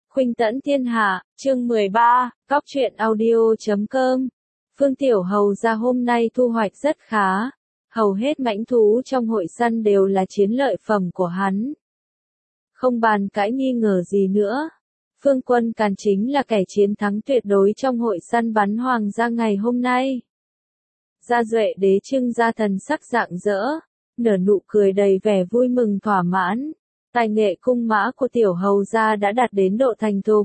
Khuynh tẫn thiên hạ, chương 13, Góc truyện audio.com. Phương Tiểu Hầu ra hôm nay thu hoạch rất khá. Hầu hết mãnh thú trong hội săn đều là chiến lợi phẩm của hắn. Không bàn cãi nghi ngờ gì nữa. Phương Quân Càn chính là kẻ chiến thắng tuyệt đối trong hội săn bắn hoàng gia ngày hôm nay. Gia Duệ Đế trưng ra thần sắc rạng rỡ, nở nụ cười đầy vẻ vui mừng thỏa mãn. Tài nghệ cung mã của Tiểu Hầu gia đã đạt đến độ thành thục.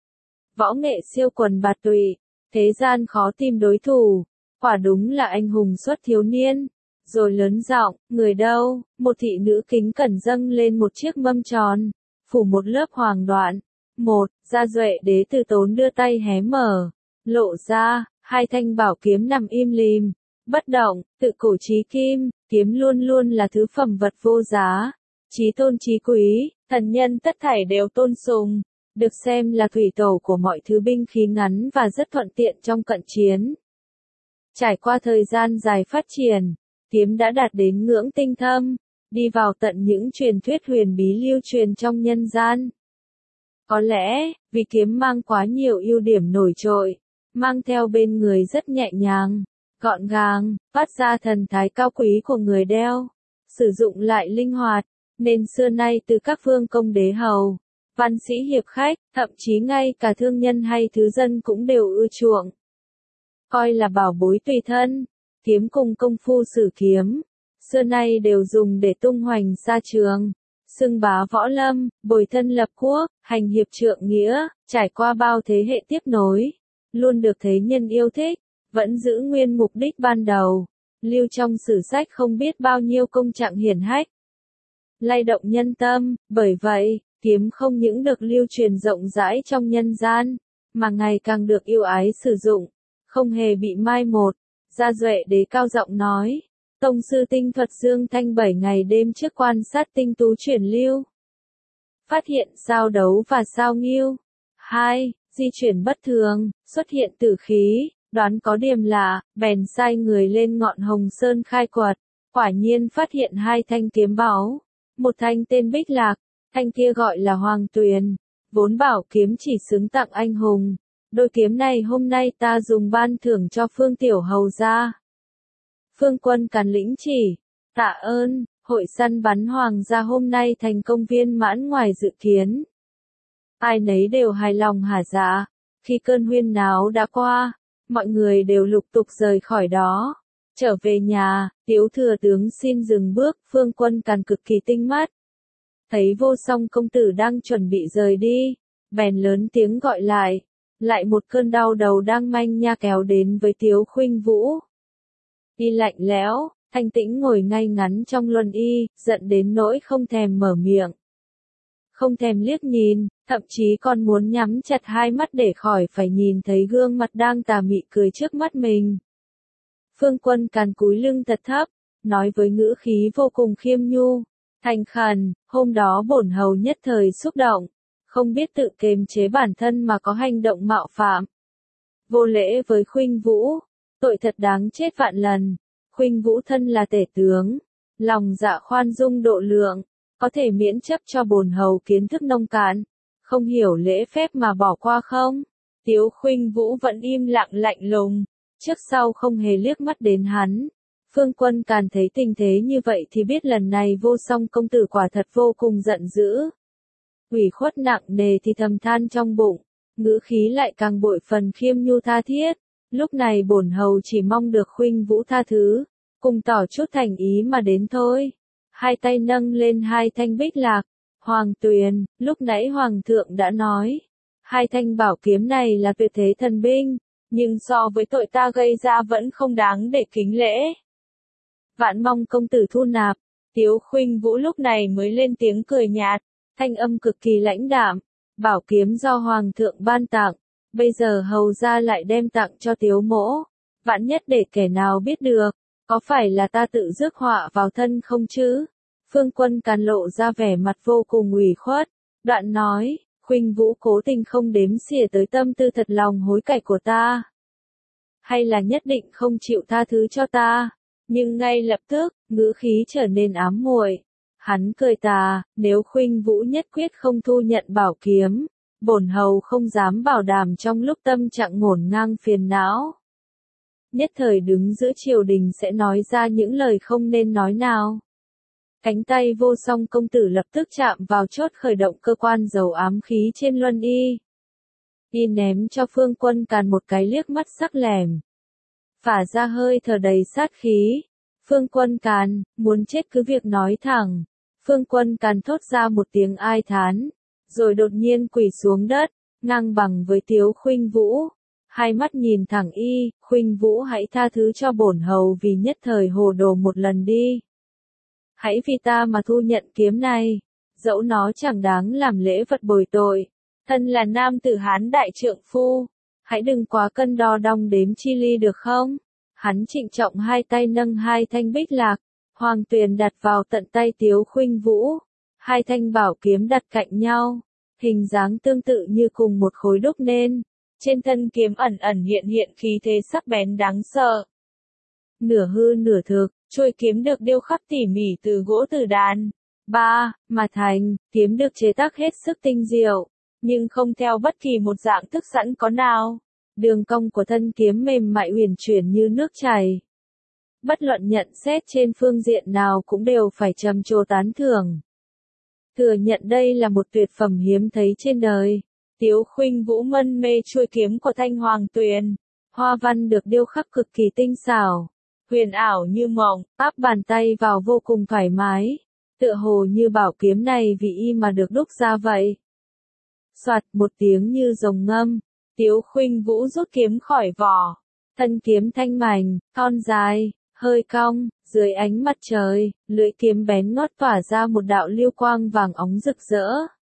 Võ nghệ siêu quần bạt tụy, thế gian khó tìm đối thủ, quả đúng là anh hùng xuất thiếu niên. Rồi lớn giọng, người đâu? Một thị nữ kính cẩn dâng lên một chiếc mâm tròn, phủ một lớp hoàng đoạn. Gia Duệ Đế từ tốn đưa tay hé mở, lộ ra, hai thanh bảo kiếm nằm im lìm, bất động, tự cổ chí kim, kiếm luôn luôn là thứ phẩm vật vô giá. Chí tôn chí quý, thần nhân tất thảy đều tôn sùng, được xem là thủy tổ của mọi thứ binh khí ngắn và rất thuận tiện trong cận chiến. Trải qua thời gian dài phát triển, kiếm đã đạt đến ngưỡng tinh thâm, đi vào tận những truyền thuyết huyền bí lưu truyền trong nhân gian. Có lẽ, vì kiếm mang quá nhiều ưu điểm nổi trội, mang theo bên người rất nhẹ nhàng, gọn gàng, phát ra thần thái cao quý của người đeo, sử dụng lại linh hoạt. Nên xưa nay từ các phương công đế hầu, văn sĩ hiệp khách, thậm chí ngay cả thương nhân hay thứ dân cũng đều ưa chuộng. Coi là bảo bối tùy thân, kiếm cùng công phu sử kiếm, xưa nay đều dùng để tung hoành xa trường, xưng bá võ lâm, bồi thân lập quốc, hành hiệp trượng nghĩa, trải qua bao thế hệ tiếp nối, luôn được thế nhân yêu thích, vẫn giữ nguyên mục đích ban đầu, lưu trong sử sách không biết bao nhiêu công trạng hiển hách. Lay động nhân tâm, bởi vậy, kiếm không những được lưu truyền rộng rãi trong nhân gian, mà ngày càng được yêu ái sử dụng, không hề bị mai một. Gia Duệ Đế cao giọng nói, tông sư tinh thuật Dương Thanh 7 ngày đêm trước quan sát tinh tú chuyển lưu. Phát hiện sao đấu và sao nghiêu. 2. Di chuyển bất thường, xuất hiện tử khí, đoán có điểm lạ, bèn sai người lên ngọn Hồng Sơn khai quật, quả nhiên phát hiện hai thanh kiếm báu. Một thanh tên Bích Lạc, thanh kia gọi là Hoàng Tuyền, vốn bảo kiếm chỉ xứng tặng anh hùng. Đôi kiếm này hôm nay ta dùng ban thưởng cho Phương Tiểu Hầu gia. Phương Quân Càn lĩnh chỉ, tạ ơn, hội săn bắn hoàng gia hôm nay thành công viên mãn ngoài dự kiến. Ai nấy đều hài lòng hả dạ, khi cơn huyên náo đã qua, mọi người đều lục tục rời khỏi đó. Trở về nhà, Tiếu thừa tướng xin dừng bước, Phương Quân Càn cực kỳ tinh mắt. Thấy Vô Song công tử đang chuẩn bị rời đi, bèn lớn tiếng gọi lại. Lại một cơn đau đầu đang manh nha kéo đến với Tiếu Khuynh Vũ. Y lạnh lẽo, thanh tĩnh ngồi ngay ngắn trong luân y, giận đến nỗi không thèm mở miệng. Không thèm liếc nhìn, thậm chí còn muốn nhắm chặt hai mắt để khỏi phải nhìn thấy gương mặt đang tà mị cười trước mắt mình. Phương Quân Càn cúi lưng thật thấp, nói với ngữ khí vô cùng khiêm nhu, thành khẩn, hôm đó bổn hầu nhất thời xúc động, không biết tự kiềm chế bản thân mà có hành động mạo phạm. Vô lễ với Khuynh Vũ, tội thật đáng chết vạn lần. Khuynh Vũ thân là tể tướng, lòng dạ khoan dung độ lượng, có thể miễn chấp cho bổn hầu kiến thức nông cạn, không hiểu lễ phép mà bỏ qua không? Tiếu Khuynh Vũ vẫn im lặng lạnh lùng, trước sau không hề liếc mắt đến hắn. Phương Quân Càn thấy tình thế như vậy thì biết lần này Vô Song công tử quả thật vô cùng giận dữ. Ủy khuất nặng nề thì thầm than trong bụng, ngữ khí lại càng bội phần khiêm nhu tha thiết. Lúc này bổn hầu chỉ mong được Khuynh Vũ tha thứ, cùng tỏ chút thành ý mà đến thôi. Hai tay nâng lên hai thanh Bích Lạc, Hoàng Tuyền, lúc nãy Hoàng thượng đã nói, hai thanh bảo kiếm này là tuyệt thế thần binh, nhưng so với tội ta gây ra vẫn không đáng để kính lễ. Vạn mong công tử thu nạp. Tiếu Khuynh Vũ lúc này mới lên tiếng cười nhạt, thanh âm cực kỳ lãnh đạm, bảo kiếm do Hoàng thượng ban tặng, bây giờ hầu gia lại đem tặng cho Tiếu mỗ, vạn nhất để kẻ nào biết được, có phải là ta tự rước họa vào thân không chứ? Phương Quân Càn lộ ra vẻ mặt vô cùng ủy khuất, đoạn nói, Khuynh Vũ cố tình không đếm xỉa tới tâm tư thật lòng hối cải của ta. Hay là nhất định không chịu tha thứ cho ta? Nhưng ngay lập tức, ngữ khí trở nên ám muội. Hắn cười tà, nếu Khuynh Vũ nhất quyết không thu nhận bảo kiếm, bổn hầu không dám bảo đảm trong lúc tâm trạng ngổn ngang phiền não. Nhất thời đứng giữa triều đình sẽ nói ra những lời không nên nói nào. Cánh tay vô song công tử lập tức chạm vào chốt khởi động cơ quan dầu ám khí trên luân y. Y ném cho Phương Quân Càn một cái liếc mắt sắc lẻm. Phả ra hơi thở đầy sát khí. Phương Quân Càn, muốn chết cứ việc nói thẳng. Phương Quân Càn thốt ra một tiếng ai thán, rồi đột nhiên quỳ xuống đất, ngang bằng với Tiếu Khuynh Vũ. Hai mắt nhìn thẳng y, Khuynh Vũ hãy tha thứ cho bổn hầu vì nhất thời hồ đồ một lần đi. Hãy vì ta mà thu nhận kiếm này, dẫu nó chẳng đáng làm lễ vật bồi tội. Thân là nam tử Hán đại trượng phu, hãy đừng quá cân đo đong đếm chi ly được không? Hắn trịnh trọng hai tay nâng hai thanh bích lạc, hoàng tuyền đặt vào tận tay Tiếu Khuynh Vũ. Hai thanh bảo kiếm đặt cạnh nhau, hình dáng tương tự như cùng một khối đúc nên. Trên thân kiếm ẩn ẩn hiện hiện khí thế sắc bén đáng sợ. Nửa hư nửa thực, chuôi kiếm được điêu khắc tỉ mỉ từ gỗ tử đàn. Mà thành, kiếm được chế tác hết sức tinh diệu, nhưng không theo bất kỳ một dạng thức sẵn có nào. Đường cong của thân kiếm mềm mại uyển chuyển như nước chảy. Bất luận nhận xét trên phương diện nào cũng đều phải trầm trồ tán thưởng. Thừa nhận đây là một tuyệt phẩm hiếm thấy trên đời. Tiếu Khuynh Vũ mân mê chuôi kiếm của Thanh Hoàng Tuyền. Hoa văn được điêu khắc cực kỳ tinh xảo, huyền ảo như mộng, áp bàn tay vào vô cùng thoải mái. Tựa hồ như bảo kiếm này vì y mà được đúc ra vậy. Soạt một tiếng như rồng ngâm, Tiếu Khuynh Vũ rút kiếm khỏi vỏ. Thân kiếm thanh mảnh, thon dài, hơi cong, dưới ánh mặt trời, lưỡi kiếm bén ngót tỏa ra một đạo lưu quang vàng óng rực rỡ.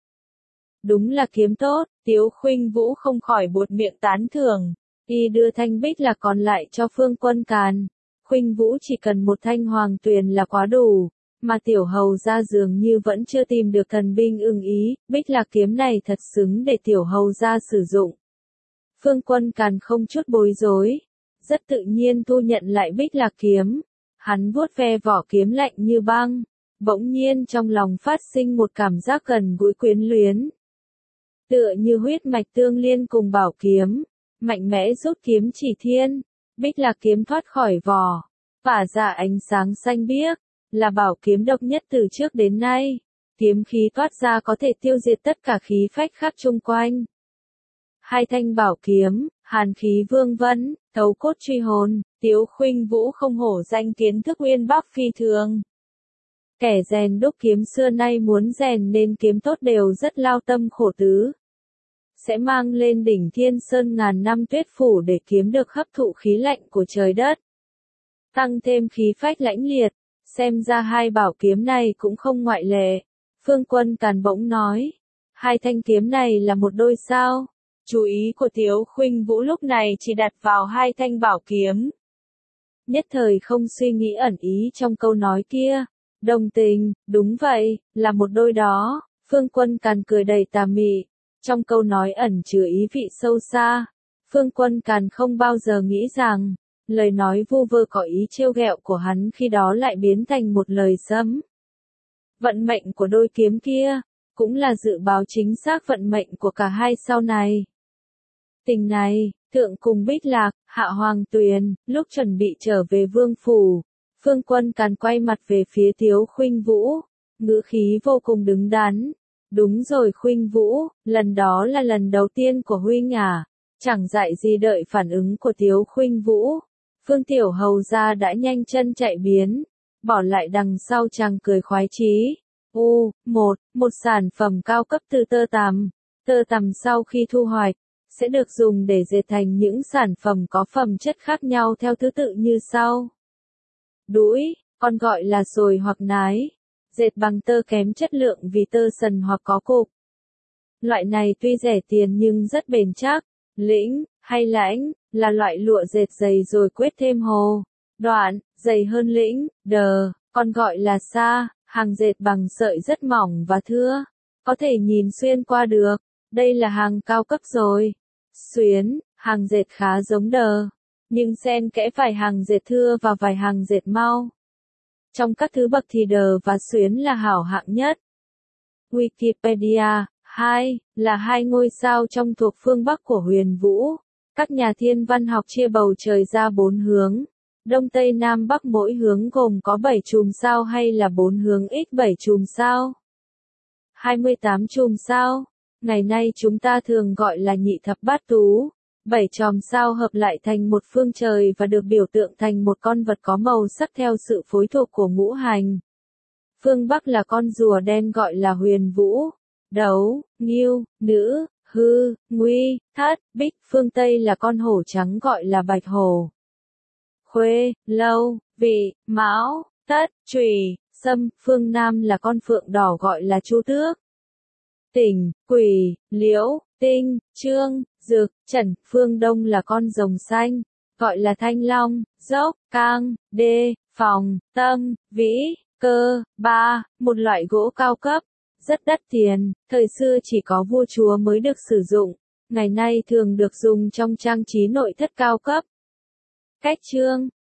Đúng là kiếm tốt, Tiếu Khuynh Vũ không khỏi buột miệng tán thưởng. Y đưa thanh bích lạc còn lại cho Phương Quân Càn. Khuynh Vũ chỉ cần một thanh hoàng tuyền là quá đủ, mà tiểu hầu ra dường như vẫn chưa tìm được thần binh ưng ý, bích lạc kiếm này thật xứng để tiểu hầu ra sử dụng. Phương Quân Càn không chút bối rối, rất tự nhiên thu nhận lại bích lạc kiếm. Hắn vuốt ve vỏ kiếm lạnh như băng, bỗng nhiên trong lòng phát sinh một cảm giác gần gũi quyến luyến. Tựa như huyết mạch tương liên cùng bảo kiếm, mạnh mẽ rút kiếm chỉ thiên, bích lạc kiếm thoát khỏi vỏ, phả ra ánh sáng xanh biếc, là bảo kiếm độc nhất từ trước đến nay. Kiếm khí toát ra có thể tiêu diệt tất cả khí phách khác chung quanh. Hai thanh bảo kiếm, hàn khí vương vấn, thấu cốt truy hồn, Tiếu Khuynh Vũ không hổ danh kiến thức uyên bác phi thường. Kẻ rèn đúc kiếm xưa nay muốn rèn nên kiếm tốt đều rất lao tâm khổ tứ. Sẽ mang lên đỉnh Thiên Sơn ngàn năm tuyết phủ để kiếm được hấp thụ khí lạnh của trời đất. Tăng thêm khí phách lãnh liệt, xem ra hai bảo kiếm này cũng không ngoại lệ. Phương Quân Càn bỗng nói, hai thanh kiếm này là một đôi sao? Chú ý của Tiếu Khuynh Vũ lúc này chỉ đặt vào hai thanh bảo kiếm. Nhất thời không suy nghĩ ẩn ý trong câu nói kia. Đồng tình, đúng vậy, là một đôi đó. Phương Quân Càn cười đầy tà mị. Trong câu nói ẩn chứa ý vị sâu xa. Phương Quân Càn không bao giờ nghĩ rằng, lời nói vu vơ có ý trêu ghẹo của hắn khi đó lại biến thành một lời sấm. Vận mệnh của đôi kiếm kia, cũng là dự báo chính xác vận mệnh của cả hai sau này. Tình này, Thượng cùng Bích Lạc, Hạ Hoàng Tuyền, lúc chuẩn bị trở về vương phủ, Phương Quân Càn quay mặt về phía Tiếu Khuynh Vũ, ngữ khí vô cùng đứng đắn. Đúng rồi Khuynh Vũ, lần đó là lần đầu tiên của huynh à, chẳng dại gì đợi phản ứng của Tiếu Khuynh Vũ. Phương Tiểu Hầu gia đã nhanh chân chạy biến, bỏ lại đằng sau chàng cười khoái chí. Một sản phẩm cao cấp từ tơ tằm. Tơ tằm sau khi thu hoạch, sẽ được dùng để dệt thành những sản phẩm có phẩm chất khác nhau theo thứ tự như sau. Đũi, còn gọi là sồi hoặc nái, dệt bằng tơ kém chất lượng vì tơ sần hoặc có cục. Loại này tuy rẻ tiền nhưng rất bền chắc. Lĩnh, hay lãnh, là loại lụa dệt dày rồi quết thêm hồ, đoạn, dày hơn lĩnh, đờ, còn gọi là sa, hàng dệt bằng sợi rất mỏng và thưa, có thể nhìn xuyên qua được. Đây là hàng cao cấp rồi. Xuyến, hàng dệt khá giống đờ, nhưng xen kẽ vài hàng dệt thưa và vài hàng dệt mau. Trong các thứ bậc thì đờ và xuyến là hảo hạng nhất. Wikipedia, 2 là hai ngôi sao trong thuộc phương Bắc của huyền vũ. Các nhà thiên văn học chia bầu trời ra 4 hướng. Đông Tây Nam Bắc mỗi hướng gồm có 7 chùm sao hay là 4 hướng x 7 chùm sao? 28 chùm sao. Ngày nay chúng ta thường gọi là nhị thập bát tú. 7 chòm sao hợp lại thành một phương trời và được biểu tượng thành một con vật có màu sắc theo sự phối thuộc của ngũ hành. Phương Bắc là con rùa đen gọi là huyền vũ, đấu, ngưu, nữ, hư, nguy, thất, bích. Phương Tây là con hổ trắng gọi là bạch hổ. Khuê, lâu, vị, mão, tất, trùy, sâm. Phương Nam là con phượng đỏ gọi là chu tước. Tỉnh, quỷ, liễu, tinh, trương, dược, trần. Phương Đông là con rồng xanh, gọi là thanh long, dốc, cang, đê, phòng, tâm, vĩ, cơ, ba. Một loại gỗ cao cấp, rất đắt tiền, thời xưa chỉ có vua chúa mới được sử dụng, ngày nay thường được dùng trong trang trí nội thất cao cấp. Cách chương